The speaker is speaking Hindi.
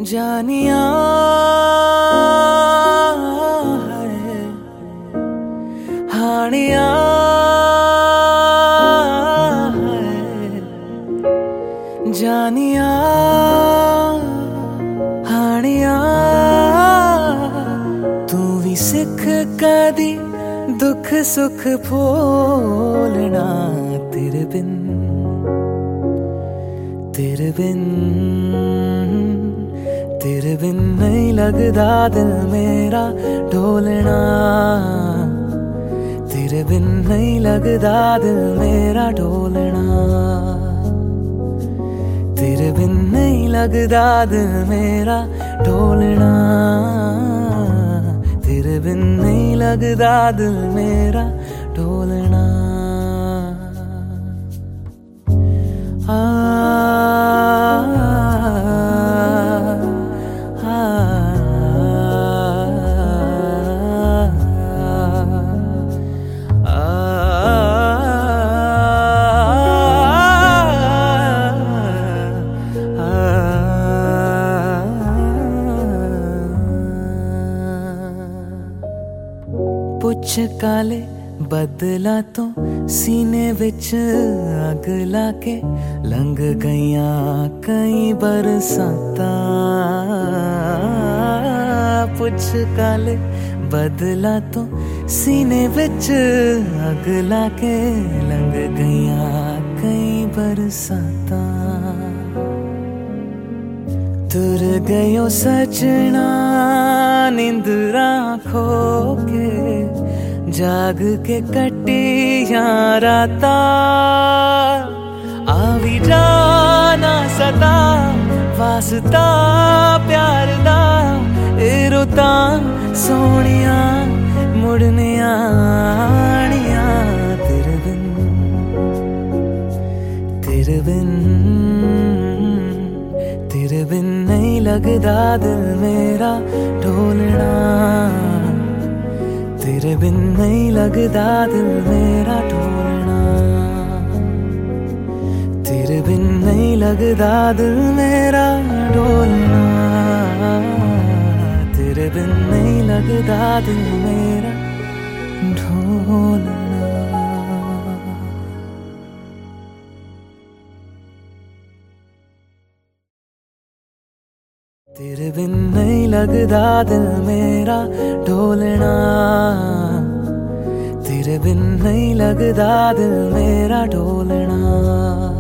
जानिया है हानिया है जानिया हानिया तू भी सिख कदी दुख सुख भोलना तेरे बिन नहीं लगदा दिल मेरा ढोलना तेरे बिन नहीं लगदा दिल मेरा ढोलना तेरे बिन नहीं लगदा दिल मेरा ढोलना तेरे बिन नहीं लगदा दिल मेरा ढोलना पुछ काले बदला तो सीने विच अग लाके लंघ गईया कई बरसाता पुछ काले बदला तो सीने विच अग लाके लंघ गईया कई बरसाता तुर गयो सजना निंदरा खो के जाग के कटिया राता आवी जाना सदा वास्ता प्यार दा ए रुता सोनिया मुड़ने आनिया तेरे बिन नहीं लगदा दिल मेरा ढोलना तेरे बिन नहीं लगदा दिल मेरा ढोलना तेरे बिन नहीं लगदा दिल मेरा ढोलना तेरे बिन नहीं लगदा दिल मेरा ढोलना तेरे बिन नहीं लगदा दिल मेरा ढोलना तेरे बिन नहीं लगदा दिल मेरा ढोलना।